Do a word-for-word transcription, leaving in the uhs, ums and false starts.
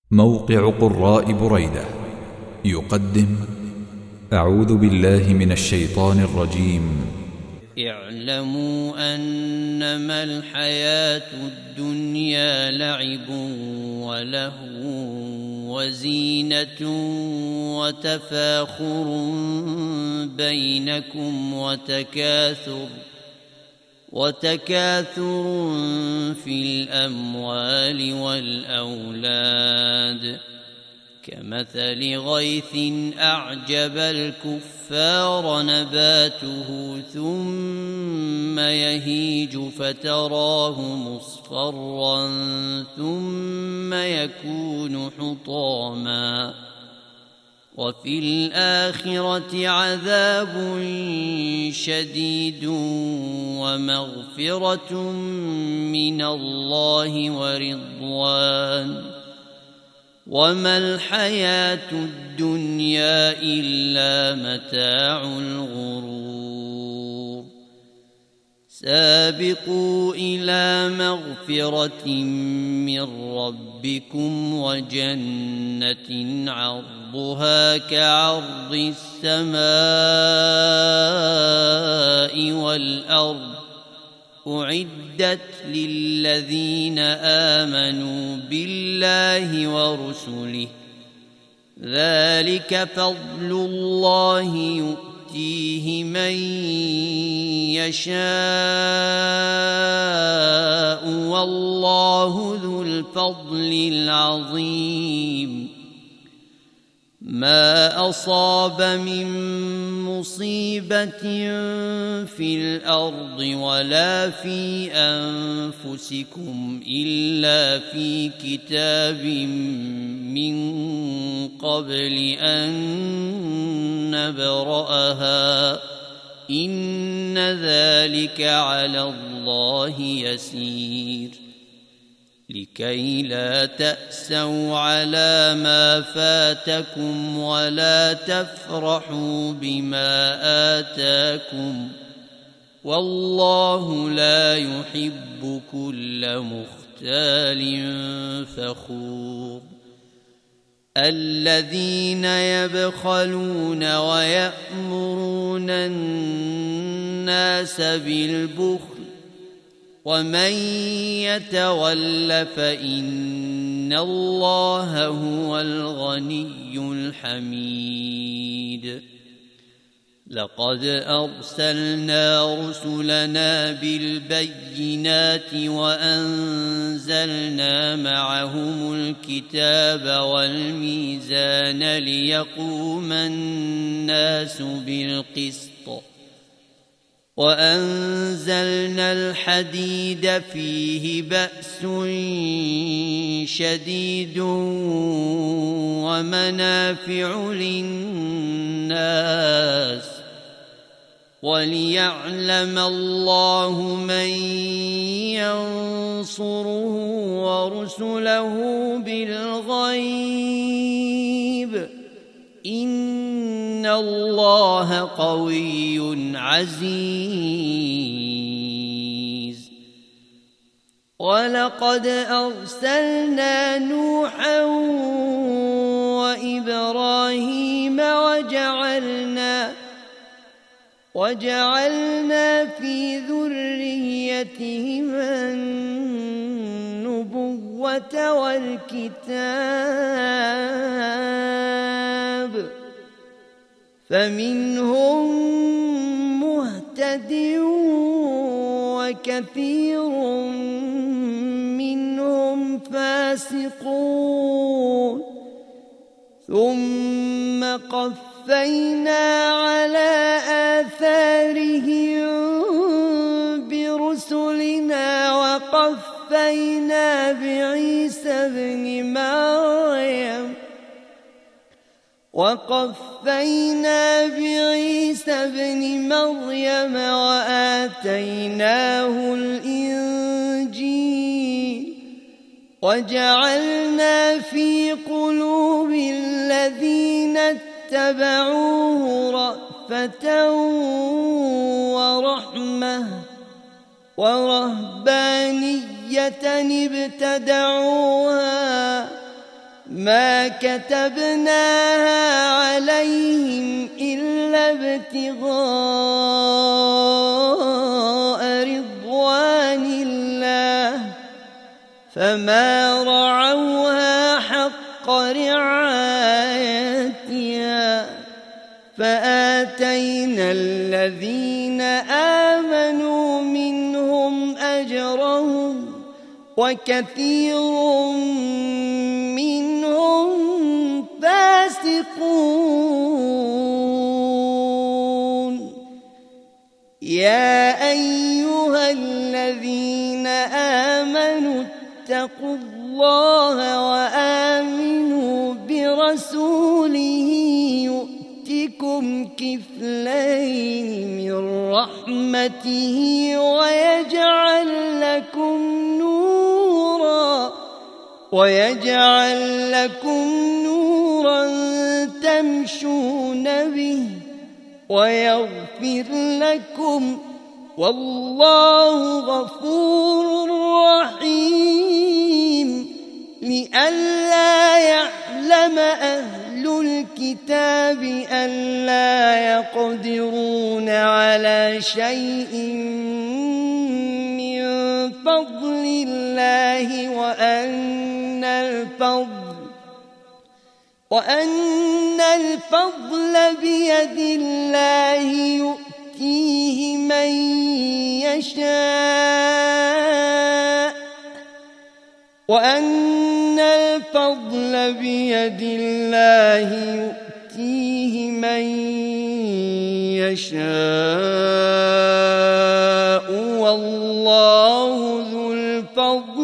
موقع قراء بريدة يقدم أعوذ بالله من الشيطان الرجيم. اعلموا أنما الحياة الدنيا لعب ولهو وزينة وتفاخر بينكم وتكاثر وتكاثر في الأموال والأولاد كمثل غيث أعجب الكفار نباته ثم يهيج فتراه مصفرا ثم يكون حطاما وفي الآخرة عذاب شديد ومغفرة من الله ورضوان وما الحياة الدنيا إلا متاع الغرور. سابقوا إلى مغفرة من ربكم وجنة عرضها كعرض السماء والأرض أعدت للذين آمنوا بالله ورسله ذلك فضل الله يؤتيه من يشاء والله ذو الفضل العظيم. ما أصاب من مصيبة في الأرض ولا في أنفسكم إلا في كتاب من قبل أن نبرأها إن ذلك على الله يسير. لكي لا تأسوا على ما فاتكم ولا تفرحوا بما آتاكم والله لا يحب كل مختال فخور. الذين يبخلون ويأمرون الناس بالبخل ومن يتول فإن الله هو الغني الحميد. لقد أرسلنا رسلنا بالبينات وأنزلنا معهم الكتاب والميزان ليقوم الناس بالقسط وأنزلنا الحديد فيه بأس شديد ومنافع للناس وليعلم الله من ينصره ورسله بالغيب إن الله قوي عزيز. ولقد أرسلنا نوحا وإبراهيم وجعلنا وجعلنا في ذريتهما النبوة والكتاب فمنهم مهتد وكثير منهم فاسقون ثم قفينا على آثارهم برسلنا وقفينا بعيسى ابن مريم وقفينا بعيسى ابن مريم وآتيناه الإنجيل وجعلنا في قلوب الذين اتبعوه رأفة ورحمة ورهبانية ابتدعوها ما كتبناها عليهم إلا ابتغاء رضوان الله فما رعوها حق رعايتها فآتينا الذين آمنوا منهم أجرهم وكثير منهم فاسقون. يا أيها الذين آمنوا اتقوا الله وآمنوا برسوله يؤتكم كفلين من رحمته ويجعل لكم نورا ويجعل لكم نورا تمشون به ويغفر لكم والله غفور رحيم. لئلا يعلم أهل الكتاب ألا يقدرون على شيء من فضل الله وأن الفضل وأن الفضل بيد الله يؤتيه من يشاء وأن الفضل بيد الله يؤتيه من يشاء والله ذو الفضل